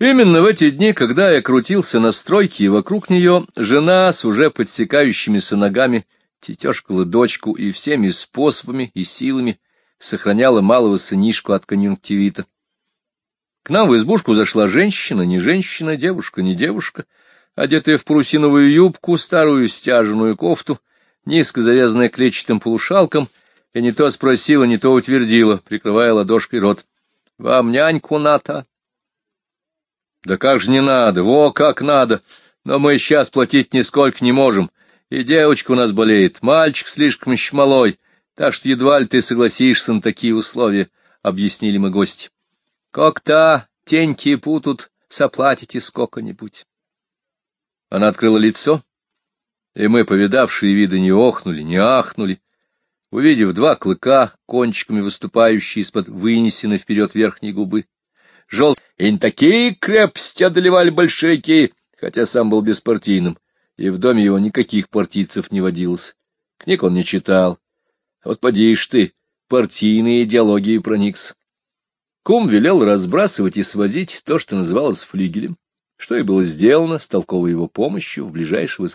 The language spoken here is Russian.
Именно в эти дни, когда я крутился на стройке, и вокруг нее жена с уже подсекающимися ногами тетешкала дочку и всеми способами и силами сохраняла малого сынишку от конъюнктивита. К нам в избушку зашла женщина, девушка, не девушка, одетая в парусиновую юбку, старую стяженую кофту, низко завязанная клетчатым полушалком, и не то спросила, не то утвердила, прикрывая ладошкой рот. — Вам няньку надо? — Да как же не надо, во как надо, но мы сейчас платить нисколько не можем, и девочка у нас болеет, мальчик слишком еще малой, так что едва ли ты согласишься на такие условия, — объяснили мы гости. — Как-то теньки путут, соплатите сколько-нибудь. Она открыла лицо, и мы, повидавшие виды, не охнули, не ахнули, увидев два клыка, кончиками выступающие из-под вынесенной вперед верхней губы. И не такие крепости одолевали большевики, хотя сам был беспартийным, и в доме его никаких партийцев не водилось. Книг он не читал. Вот поди ж ты, партийной идеологией проникся. Кум велел разбрасывать и свозить то, что называлось флигелем, что и было сделано с толковой его помощью в ближайшее